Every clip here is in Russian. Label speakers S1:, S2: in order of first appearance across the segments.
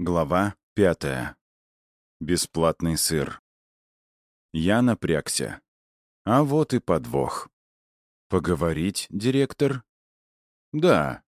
S1: Глава 5. Бесплатный сыр. Я напрягся. А вот и подвох. Поговорить, директор? Да.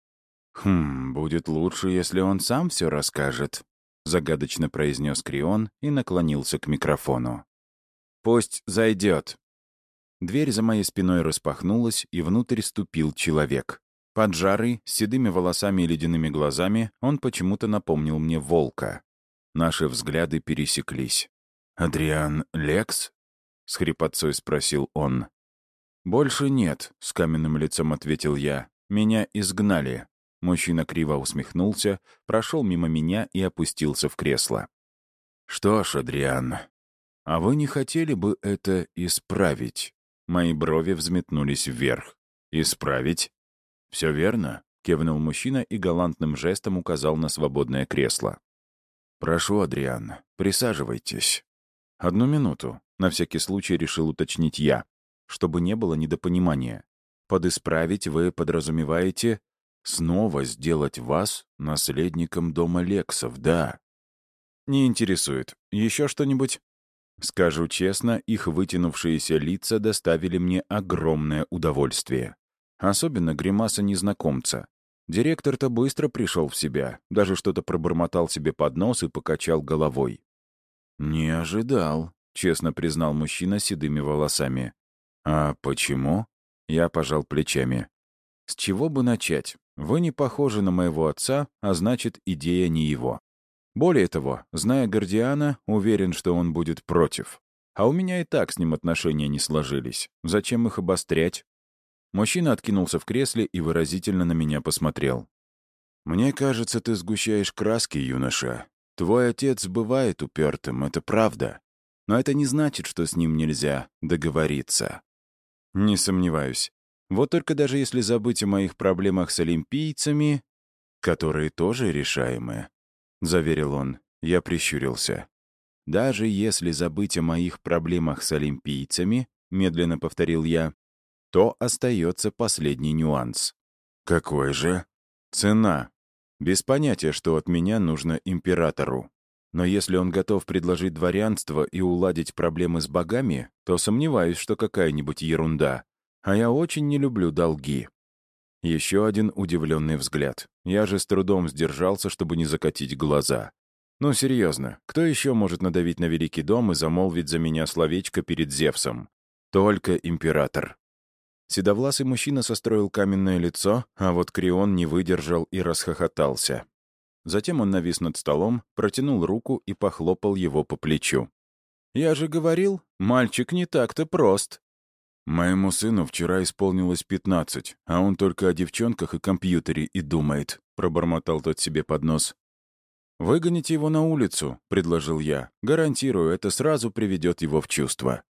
S1: Будет лучше, если он сам все расскажет, загадочно произнес Крион и наклонился к микрофону. Пусть зайдет. Дверь за моей спиной распахнулась, и внутрь ступил человек. Поджарый, с седыми волосами и ледяными глазами, он почему-то напомнил мне волка. Наши взгляды пересеклись. «Адриан Лекс?» — с хрипотцой спросил он. «Больше нет», — с каменным лицом ответил я. «Меня изгнали». Мужчина криво усмехнулся, прошел мимо меня и опустился в кресло. «Что ж, Адриан, а вы не хотели бы это исправить?» Мои брови взметнулись вверх. «Исправить?» «Все верно», — кивнул мужчина и галантным жестом указал на свободное кресло. «Прошу, Адриан, присаживайтесь». «Одну минуту», — на всякий случай решил уточнить я, чтобы не было недопонимания. «Под исправить вы подразумеваете снова сделать вас наследником дома Лексов, да?» «Не интересует. Еще что-нибудь?» Скажу честно, их вытянувшиеся лица доставили мне огромное удовольствие. Особенно гримаса незнакомца. Директор-то быстро пришел в себя, даже что-то пробормотал себе под нос и покачал головой. «Не ожидал», — честно признал мужчина с седыми волосами. «А почему?» — я пожал плечами. «С чего бы начать? Вы не похожи на моего отца, а значит, идея не его. Более того, зная Гордиана, уверен, что он будет против. А у меня и так с ним отношения не сложились. Зачем их обострять?» Мужчина откинулся в кресле и выразительно на меня посмотрел. «Мне кажется, ты сгущаешь краски, юноша. Твой отец бывает упертым, это правда. Но это не значит, что с ним нельзя договориться». «Не сомневаюсь. Вот только даже если забыть о моих проблемах с олимпийцами, которые тоже решаемы», — заверил он, я прищурился. «Даже если забыть о моих проблемах с олимпийцами», — медленно повторил я, то остается последний нюанс. «Какой же?» «Цена. Без понятия, что от меня нужно императору. Но если он готов предложить дворянство и уладить проблемы с богами, то сомневаюсь, что какая-нибудь ерунда. А я очень не люблю долги». Еще один удивленный взгляд. Я же с трудом сдержался, чтобы не закатить глаза. Ну, серьезно, кто еще может надавить на Великий дом и замолвить за меня словечко перед Зевсом? Только император. Седовласый мужчина состроил каменное лицо, а вот Крион не выдержал и расхохотался. Затем он навис над столом, протянул руку и похлопал его по плечу. «Я же говорил, мальчик не так-то прост». «Моему сыну вчера исполнилось 15, а он только о девчонках и компьютере и думает», — пробормотал тот себе под нос. «Выгоните его на улицу», — предложил я. «Гарантирую, это сразу приведет его в чувство».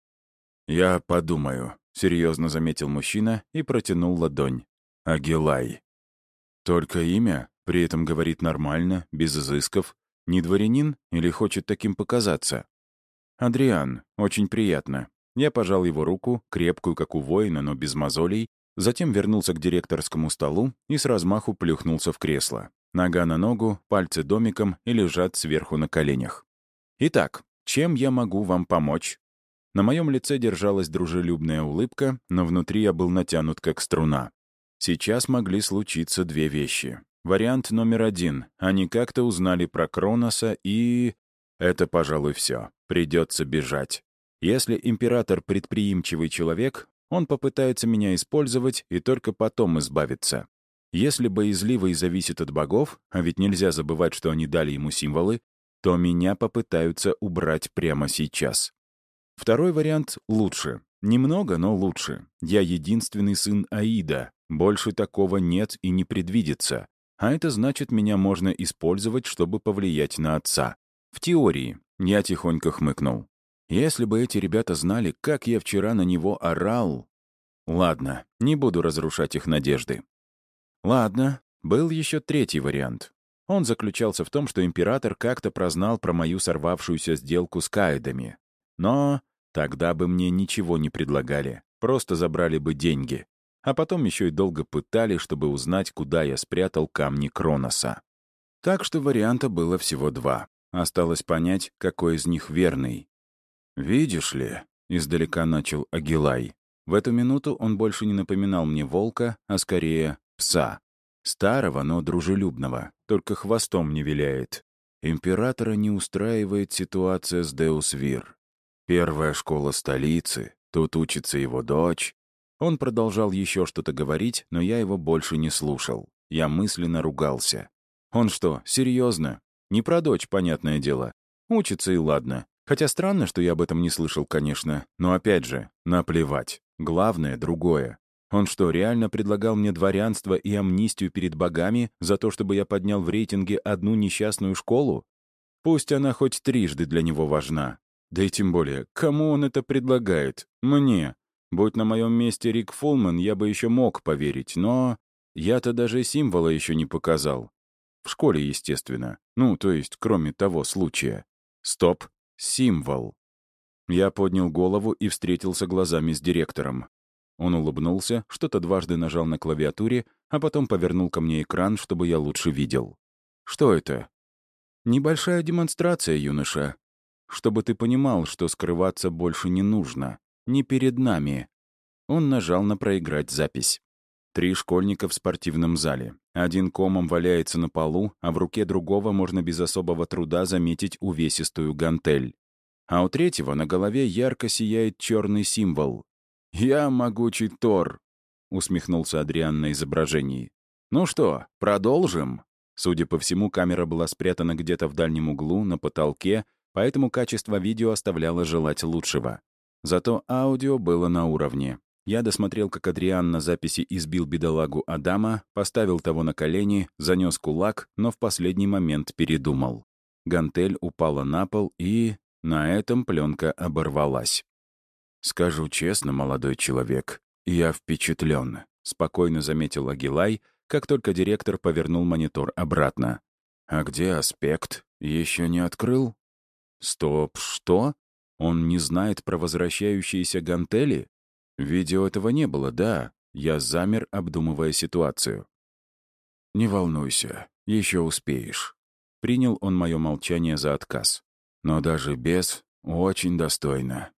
S1: «Я подумаю», — серьезно заметил мужчина и протянул ладонь. «Агилай». «Только имя? При этом говорит нормально, без изысков. Не дворянин или хочет таким показаться?» «Адриан, очень приятно». Я пожал его руку, крепкую, как у воина, но без мозолей, затем вернулся к директорскому столу и с размаху плюхнулся в кресло. Нога на ногу, пальцы домиком и лежат сверху на коленях. «Итак, чем я могу вам помочь?» На моем лице держалась дружелюбная улыбка, но внутри я был натянут как струна. Сейчас могли случиться две вещи. Вариант номер один. Они как-то узнали про Кроноса и... Это, пожалуй, все. Придется бежать. Если император предприимчивый человек, он попытается меня использовать и только потом избавиться. Если боязливый зависит от богов, а ведь нельзя забывать, что они дали ему символы, то меня попытаются убрать прямо сейчас. Второй вариант лучше. Немного, но лучше. Я единственный сын Аида. Больше такого нет и не предвидится. А это значит, меня можно использовать, чтобы повлиять на отца. В теории. Я тихонько хмыкнул. Если бы эти ребята знали, как я вчера на него орал... Ладно, не буду разрушать их надежды. Ладно, был еще третий вариант. Он заключался в том, что император как-то прознал про мою сорвавшуюся сделку с каэдами. Но тогда бы мне ничего не предлагали, просто забрали бы деньги. А потом еще и долго пытали, чтобы узнать, куда я спрятал камни Кроноса. Так что варианта было всего два. Осталось понять, какой из них верный. «Видишь ли», — издалека начал Агилай. В эту минуту он больше не напоминал мне волка, а скорее пса. Старого, но дружелюбного, только хвостом не виляет. Императора не устраивает ситуация с Деус Вир. Первая школа столицы, тут учится его дочь. Он продолжал еще что-то говорить, но я его больше не слушал. Я мысленно ругался. Он что, серьезно? Не про дочь, понятное дело. Учится и ладно. Хотя странно, что я об этом не слышал, конечно. Но опять же, наплевать. Главное — другое. Он что, реально предлагал мне дворянство и амнистию перед богами за то, чтобы я поднял в рейтинге одну несчастную школу? Пусть она хоть трижды для него важна. Да и тем более, кому он это предлагает? Мне. Будь на моем месте Рик Фулман, я бы еще мог поверить, но... Я-то даже символа еще не показал. В школе, естественно. Ну, то есть, кроме того случая. Стоп. Символ. Я поднял голову и встретился глазами с директором. Он улыбнулся, что-то дважды нажал на клавиатуре, а потом повернул ко мне экран, чтобы я лучше видел. Что это? Небольшая демонстрация, юноша. Чтобы ты понимал, что скрываться больше не нужно. Не перед нами. Он нажал на «Проиграть запись». 3 школьника в спортивном зале. Один комом валяется на полу, а в руке другого можно без особого труда заметить увесистую гантель. А у третьего на голове ярко сияет черный символ. «Я могучий Тор», — усмехнулся Адриан на изображении. «Ну что, продолжим?» Судя по всему, камера была спрятана где-то в дальнем углу, на потолке, поэтому качество видео оставляло желать лучшего. Зато аудио было на уровне. Я досмотрел, как Адриан на записи избил бедолагу Адама, поставил того на колени, занес кулак, но в последний момент передумал. Гантель упала на пол, и на этом пленка оборвалась. «Скажу честно, молодой человек, я впечатлен», — спокойно заметил Агилай, как только директор повернул монитор обратно. «А где аспект? Еще не открыл?» «Стоп, что? Он не знает про возвращающиеся гантели?» Видео этого не было, да. Я замер, обдумывая ситуацию. «Не волнуйся, еще успеешь». Принял он мое молчание за отказ. Но даже без очень достойно.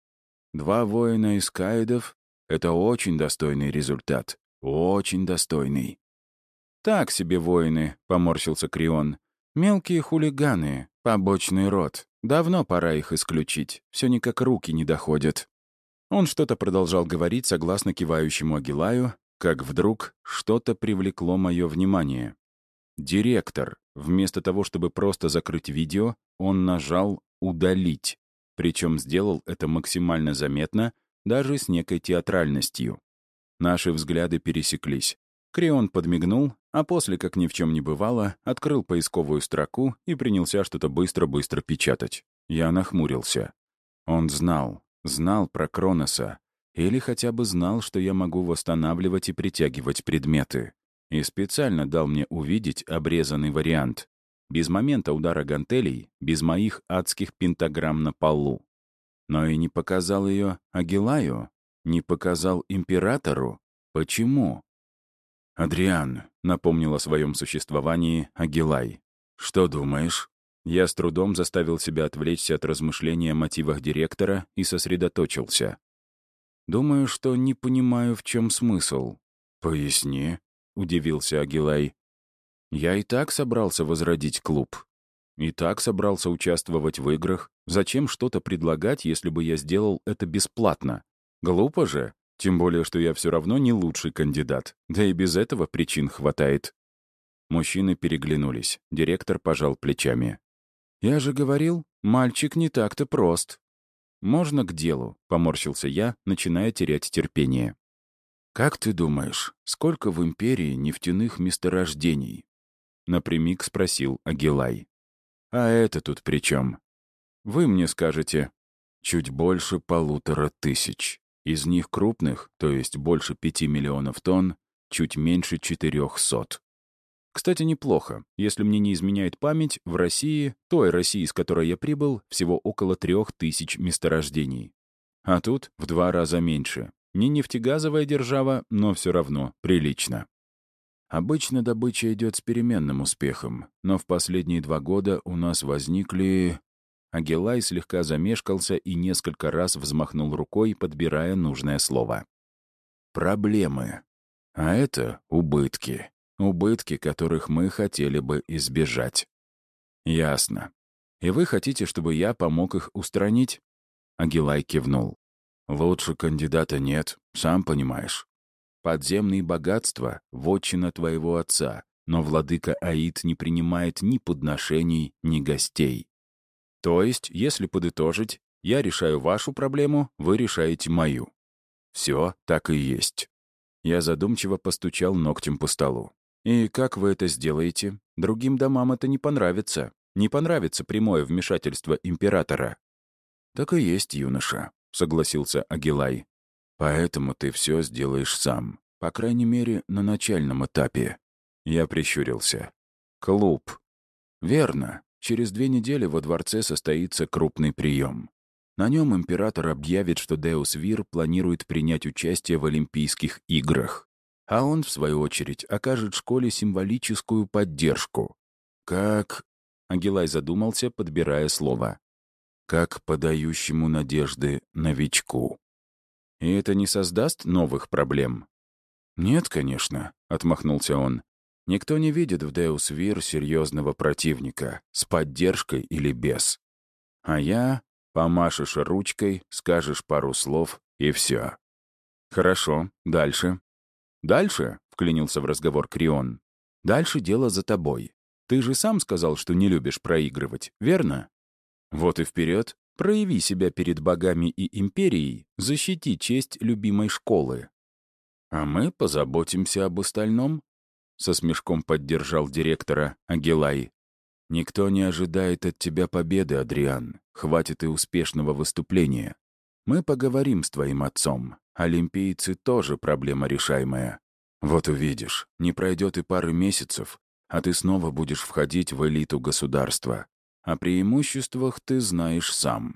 S1: 2 воина из каидов — это очень достойный результат. Очень достойный. «Так себе воины», — поморщился Крион. «Мелкие хулиганы, побочный род. Давно пора их исключить. Все никак руки не доходят». Он что-то продолжал говорить согласно кивающему Агилаю, как вдруг что-то привлекло мое внимание. Директор, вместо того, чтобы просто закрыть видео, он нажал «удалить», причем сделал это максимально заметно, даже с некой театральностью. Наши взгляды пересеклись. Крион подмигнул, а после, как ни в чем не бывало, открыл поисковую строку и принялся что-то быстро-быстро печатать. Я нахмурился. Он знал про Кроноса, или хотя бы знал, что я могу восстанавливать и притягивать предметы. И специально дал мне увидеть обрезанный вариант. Без момента удара гантелей, без моих адских пентаграмм на полу. Но и не показал ее Агилаю, не показал императору. Почему? «Адриан», — напомнил о своем существовании Агилай. «Что думаешь?» Я с трудом заставил себя отвлечься от размышления о мотивах директора и сосредоточился. «Думаю, что не понимаю, в чем смысл». «Поясни», — удивился Агилай. «Я и так собрался возродить клуб. И так собрался участвовать в играх. Зачем что-то предлагать, если бы я сделал это бесплатно? Глупо же, тем более, что я все равно не лучший кандидат. Да и без этого причин хватает». Мужчины переглянулись. Директор пожал плечами. «Я же говорил, мальчик не так-то прост». «Можно к делу?» — поморщился я, начиная терять терпение. «Как ты думаешь, сколько в империи нефтяных месторождений?» — напрямик спросил Агилай. «А это тут при чем? Вы мне скажете. Чуть больше 1500. Из них крупных, то есть больше 5 миллионов тонн, чуть меньше 400. Кстати, неплохо. Если мне не изменяет память, в России, той России, с которой я прибыл, всего около 3000 месторождений. А тут в 2 раза меньше. Не нефтегазовая держава, но все равно прилично. Обычно добыча идет с переменным успехом, но в последние 2 года у нас возникли... Агилай слегка замешкался и несколько раз взмахнул рукой, подбирая нужное слово. Проблемы. А это убытки. Убытки, которых мы хотели бы избежать. Ясно. И вы хотите, чтобы я помог их устранить? Агилай кивнул. Лучше кандидата нет, сам понимаешь. Подземные богатства — вотчина твоего отца, но владыка Аид не принимает ни подношений, ни гостей. То есть, если подытожить, я решаю вашу проблему, вы решаете мою. Все так и есть. Я задумчиво постучал ногтем по столу. И как вы это сделаете? Другим домам это не понравится. Не понравится прямое вмешательство императора. Так и есть, юноша, согласился Агилай. Поэтому ты все сделаешь сам. По крайней мере, на начальном этапе. Я прищурился. Клуб. Верно. Через 2 недели во дворце состоится крупный прием. На нем император объявит, что Деус Вир планирует принять участие в Олимпийских играх. А он, в свою очередь, окажет школе символическую поддержку. Как... Агилай задумался, подбирая слово. Как подающему надежды новичку. И это не создаст новых проблем? Нет, конечно, отмахнулся он. Никто не видит в Деус Вир серьезного противника, с поддержкой или без. А я... Помашешь ручкой, скажешь пару слов, и все. Хорошо, дальше. Дальше, — вклинился в разговор Крион. Дальше дело за тобой. Ты же сам сказал, что не любишь проигрывать, верно? Вот и вперед, прояви себя перед богами и империей, защити честь любимой школы. А мы позаботимся об остальном, — со смешком поддержал директора Агилай. «Никто не ожидает от тебя победы, Адриан. Хватит и успешного выступления. Мы поговорим с твоим отцом. Олимпийцы тоже проблема решаемая. Вот увидишь, не пройдет и пары месяцев, а ты снова будешь входить в элиту государства. О преимуществах ты знаешь сам».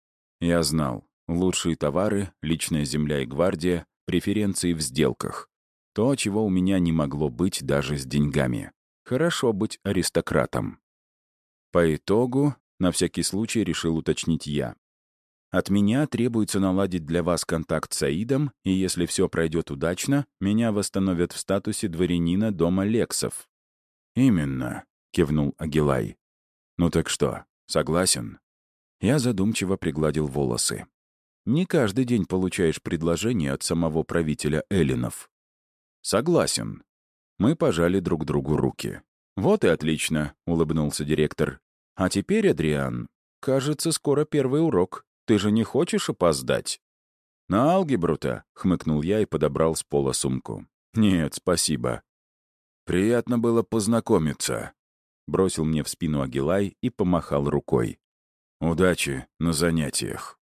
S1: Я знал. Лучшие товары, личная земля и гвардия, преференции в сделках. То, чего у меня не могло быть даже с деньгами. Хорошо быть аристократом. По итогу, на всякий случай решил уточнить я. От меня требуется наладить для вас контакт с Аидом, и если все пройдет удачно, меня восстановят в статусе дворянина дома Лексов. «Именно», — кивнул Агилай. «Ну так что, согласен?» Я задумчиво пригладил волосы. «Не каждый день получаешь предложение от самого правителя эллинов». «Согласен». Мы пожали друг другу руки. «Вот и отлично», — улыбнулся директор. «А теперь, Адриан, кажется, скоро первый урок. Ты же не хочешь опоздать?» «На алгебру-то», — хмыкнул я и подобрал с пола сумку. «Нет, спасибо». «Приятно было познакомиться», — бросил мне в спину Агилай и помахал рукой. «Удачи на занятиях».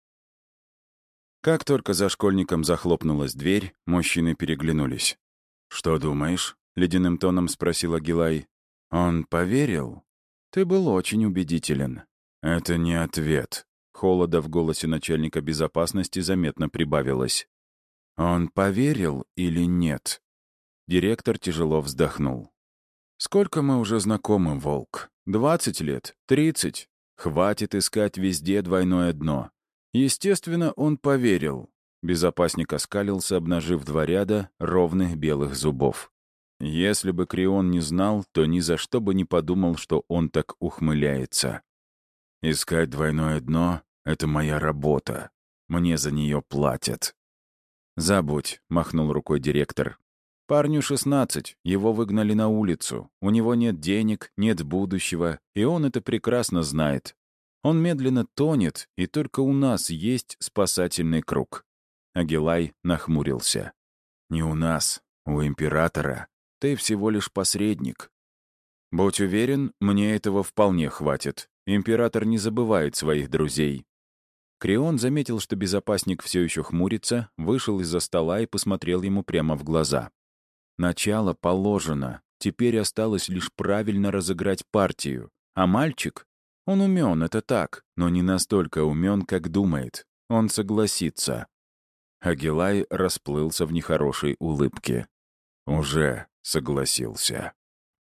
S1: Как только за школьником захлопнулась дверь, мужчины переглянулись. «Что думаешь?» — ледяным тоном спросил Агилай. «Он поверил?» «Ты был очень убедителен». «Это не ответ». Холода в голосе начальника безопасности заметно прибавилось. «Он поверил или нет?» Директор тяжело вздохнул. «Сколько мы уже знакомы, Волк? 20 лет? 30? Хватит искать везде двойное дно. Естественно, он поверил». Безопасник оскалился, обнажив 2 ряда ровных белых зубов. Если бы Крион не знал, то ни за что бы не подумал, что он так ухмыляется. «Искать двойное дно — это моя работа. Мне за нее платят». «Забудь», — махнул рукой директор. «Парню 16, его выгнали на улицу. У него нет денег, нет будущего, и он это прекрасно знает. Он медленно тонет, и только у нас есть спасательный круг». Агилай нахмурился. «Не у нас, у императора. Ты всего лишь посредник. Будь уверен, мне этого вполне хватит. Император не забывает своих друзей». Крион заметил, что безопасник все еще хмурится, вышел из-за стола и посмотрел ему прямо в глаза. «Начало положено. Теперь осталось лишь правильно разыграть партию. А мальчик? Он умен, это так, но не настолько умен, как думает. Он согласится». Агилай расплылся в нехорошей улыбке. «Уже согласился.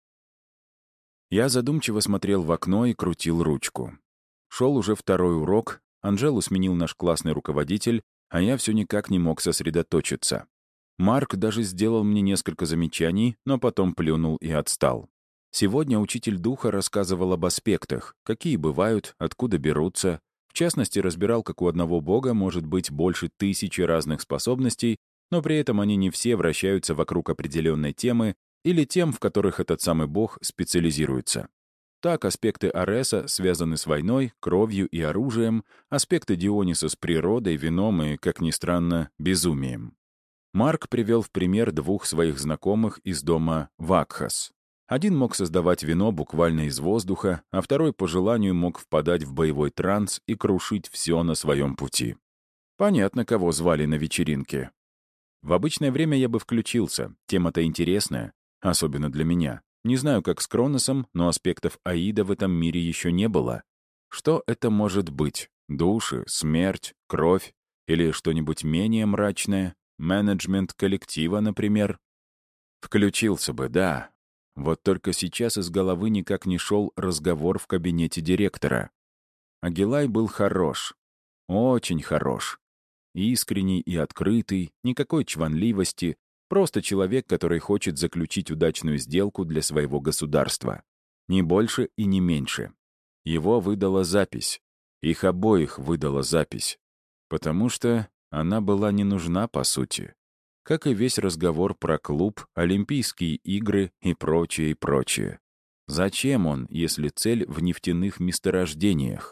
S1: Я задумчиво смотрел в окно и крутил ручку. Шел уже второй урок, Анжелу сменил наш классный руководитель, а я все никак не мог сосредоточиться. Марк даже сделал мне несколько замечаний, но потом плюнул и отстал. Сегодня учитель духа рассказывал об аспектах, какие бывают, откуда берутся. В частности, разбирал, как у одного бога может быть больше 1000 разных способностей, но при этом они не все вращаются вокруг определенной темы или тем, в которых этот самый бог специализируется. Так, аспекты Ареса связаны с войной, кровью и оружием, аспекты Диониса с природой, вином и, как ни странно, безумием. Марк привел в пример двух своих знакомых из дома Вакхас. Один мог создавать вино буквально из воздуха, а второй по желанию мог впадать в боевой транс и крушить все на своем пути. Понятно, кого звали на вечеринке. В обычное время я бы включился, тема-то интересная, особенно для меня. Не знаю, как с Кроносом, но аспектов Аида в этом мире еще не было. Что это может быть? Души, смерть, кровь или что-нибудь менее мрачное? Менеджмент коллектива, например? Включился бы, да. Вот только сейчас из головы никак не шел разговор в кабинете директора. Агилай был хорош. Очень хорош. Искренний и открытый, никакой чванливости, просто человек, который хочет заключить удачную сделку для своего государства. Ни больше и не меньше. Его выдала запись. Их обоих выдала запись. Потому что она была не нужна, по сути. Как и весь разговор про клуб, Олимпийские игры и прочее, и прочее. Зачем он, если цель в нефтяных месторождениях?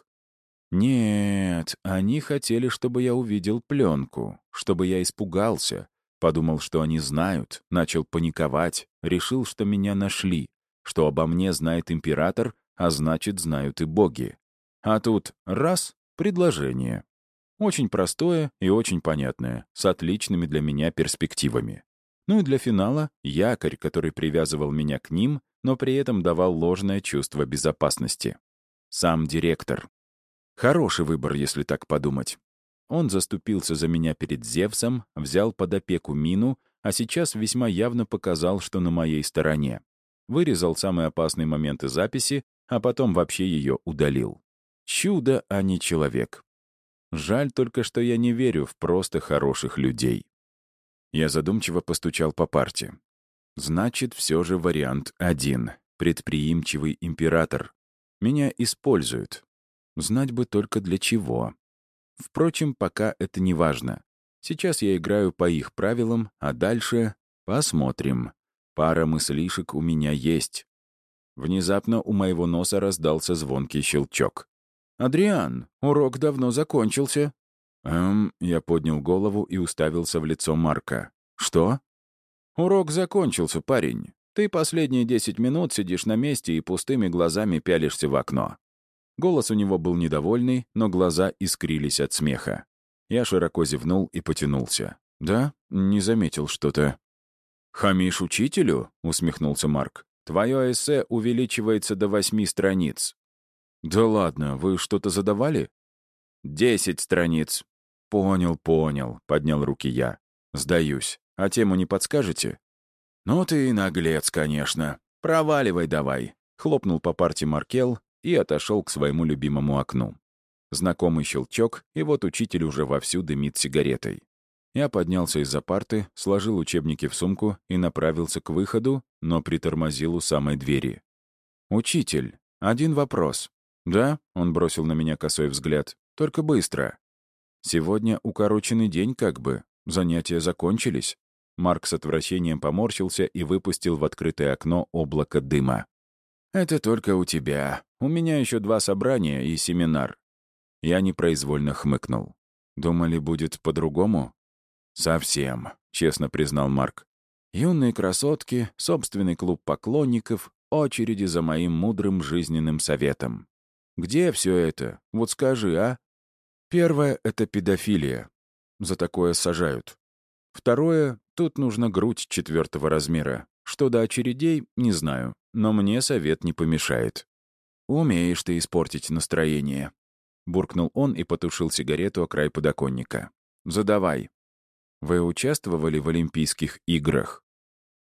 S1: Нет, они хотели, чтобы я увидел пленку, чтобы я испугался, подумал, что они знают, начал паниковать, решил, что меня нашли, что обо мне знает император, а значит, знают и боги. А тут раз — предложение. Очень простое и очень понятное, с отличными для меня перспективами. Ну и для финала — якорь, который привязывал меня к ним, но при этом давал ложное чувство безопасности. Сам директор. Хороший выбор, если так подумать. Он заступился за меня перед Зевсом, взял под опеку Мину, а сейчас весьма явно показал, что на моей стороне. Вырезал самые опасные моменты записи, а потом вообще ее удалил. Чудо, а не человек. Жаль только, что я не верю в просто хороших людей. Я задумчиво постучал по парте. Значит, все же вариант один. Предприимчивый император. Меня используют. Знать бы только для чего. Впрочем, пока это не важно. Сейчас я играю по их правилам, а дальше посмотрим. Пара мыслишек у меня есть. Внезапно у моего носа раздался звонкий щелчок. «Адриан, урок давно закончился». Я поднял голову и уставился в лицо Марка. «Что?» «Урок закончился, парень. Ты последние 10 минут сидишь на месте и пустыми глазами пялишься в окно». Голос у него был недовольный, но глаза искрились от смеха. Я широко зевнул и потянулся. «Да? Не заметил что-то». «Хамишь учителю?» — усмехнулся Марк. «Твое эссе увеличивается до 8 страниц». «Да ладно, вы что-то задавали?» 10 страниц». «Понял», — поднял руки я. «Сдаюсь. А тему не подскажете?» «Ну ты и наглец, конечно. Проваливай давай», — хлопнул по парте Маркел и отошел к своему любимому окну. Знакомый щелчок, и вот учитель уже вовсю дымит сигаретой. Я поднялся из-за парты, сложил учебники в сумку и направился к выходу, но притормозил у самой двери. «Учитель, один вопрос». «Да?» — он бросил на меня косой взгляд. «Только быстро». «Сегодня укороченный день как бы. Занятия закончились». Марк с отвращением поморщился и выпустил в открытое окно облако дыма. «Это только у тебя. У меня еще 2 собрания и семинар». Я непроизвольно хмыкнул. «Думали, будет по-другому?» «Совсем», — честно признал Марк. «Юные красотки, собственный клуб поклонников, очереди за моим мудрым жизненным советом. Где все это? Вот скажи, а?» Первое — это педофилия. За такое сажают. Второе — тут нужно грудь 4-го размера. Что до очередей, не знаю, но мне совет не помешает. «Умеешь ты испортить настроение», — буркнул он и потушил сигарету о край подоконника. «Задавай. Вы участвовали в Олимпийских играх?»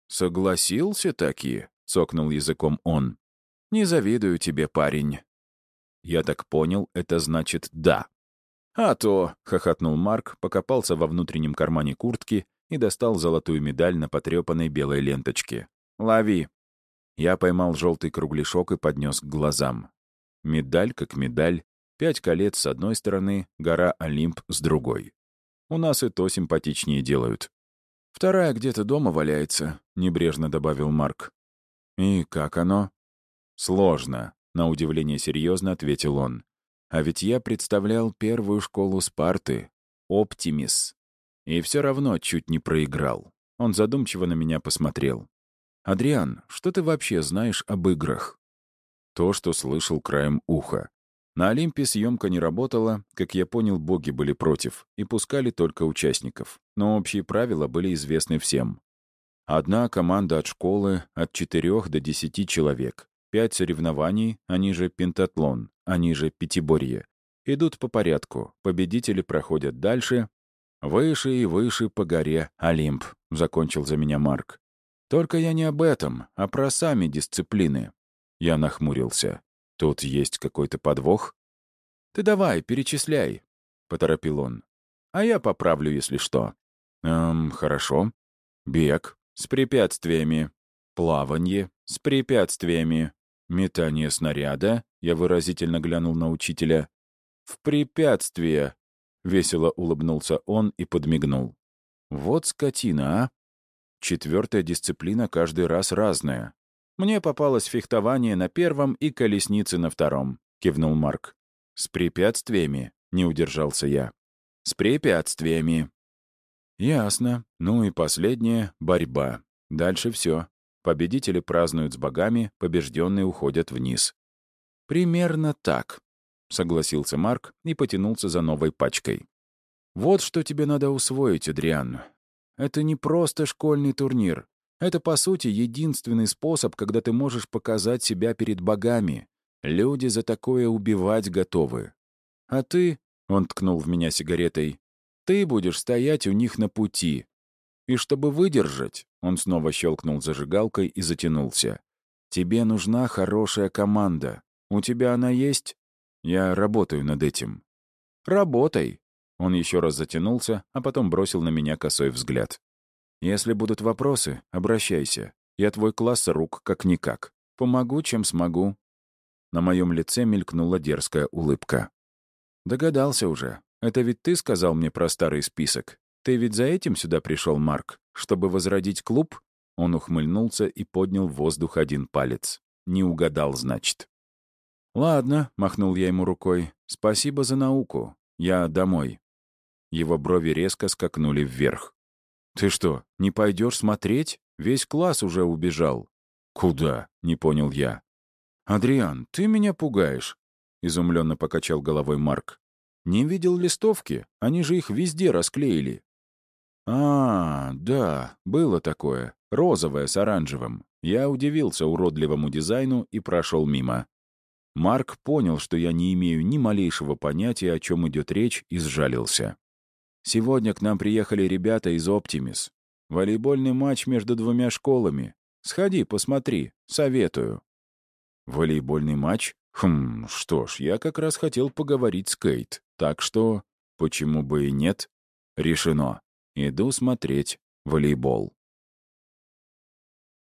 S1: «Согласился таки?» — цокнул языком он. «Не завидую тебе, парень». Я так понял, это значит «да». «А то!» — хохотнул Марк, покопался во внутреннем кармане куртки и достал золотую медаль на потрепанной белой ленточке. «Лови!» Я поймал желтый кругляшок и поднес к глазам. Медаль как медаль, 5 колец с одной стороны, гора Олимп с другой. У нас и то симпатичнее делают. «Вторая где-то дома валяется», — небрежно добавил Марк. «И как оно?» «Сложно», — на удивление серьезно ответил он. «А ведь я представлял первую школу Спарты, Оптимис. И все равно чуть не проиграл». Он задумчиво на меня посмотрел. «Адриан, что ты вообще знаешь об играх?» То, что слышал краем уха. На Олимпе съемка не работала, как я понял, боги были против, и пускали только участников. Но общие правила были известны всем. Одна команда от школы от 4 до 10 человек. 5 соревнований, они же пентатлон, они же пятиборье. Идут по порядку, победители проходят дальше. «Выше и выше по горе Олимп», — закончил за меня Марк. «Только я не об этом, а про сами дисциплины». Я нахмурился. «Тут есть какой-то подвох?» «Ты давай, перечисляй», — поторопил он. «А я поправлю, если что». Хорошо. Бег с препятствиями. Плаванье с препятствиями. Метание снаряда», — я выразительно глянул на учителя. «В препятствие», — весело улыбнулся он и подмигнул. «Вот скотина, а! 4-я дисциплина каждый раз разная. Мне попалось фехтование на 1-м и колесницы на 2-м», — кивнул Марк. «С препятствиями?» — не удержался я. «С препятствиями». «Ясно. Ну и последнее — борьба. Дальше все. Победители празднуют с богами, побежденные уходят вниз». «Примерно так», — согласился Марк и потянулся за новой пачкой. «Вот что тебе надо усвоить, Адриан. Это не просто школьный турнир. Это, по сути, единственный способ, когда ты можешь показать себя перед богами. Люди за такое убивать готовы. А ты, — он ткнул в меня сигаретой, — ты будешь стоять у них на пути. И чтобы выдержать, — он снова щелкнул зажигалкой и затянулся, — тебе нужна хорошая команда. У тебя она есть? Я работаю над этим. Работай. Он еще раз затянулся, а потом бросил на меня косой взгляд. «Если будут вопросы, обращайся. Я твой класс рук как-никак. Помогу, чем смогу». На моем лице мелькнула дерзкая улыбка. «Догадался уже. Это ведь ты сказал мне про старый список. Ты ведь за этим сюда пришел, Марк? Чтобы возродить клуб?» Он ухмыльнулся и поднял в воздух один палец. «Не угадал, значит». «Ладно», — махнул я ему рукой. «Спасибо за науку. Я домой». Его брови резко скакнули вверх. «Ты что, не пойдешь смотреть? Весь класс уже убежал». «Куда?» — не понял я. «Адриан, ты меня пугаешь», — изумленно покачал головой Марк. «Не видел листовки? Они же их везде расклеили». Да, было такое. Розовое с оранжевым. Я удивился уродливому дизайну и прошел мимо. Марк понял, что я не имею ни малейшего понятия, о чем идет речь, и сжалился. «Сегодня к нам приехали ребята из «Оптимис». Волейбольный матч между 2 школами. Сходи, посмотри, советую». «Волейбольный матч? Что ж, я как раз хотел поговорить с Кейт. Так что, почему бы и нет? Решено. Иду смотреть волейбол».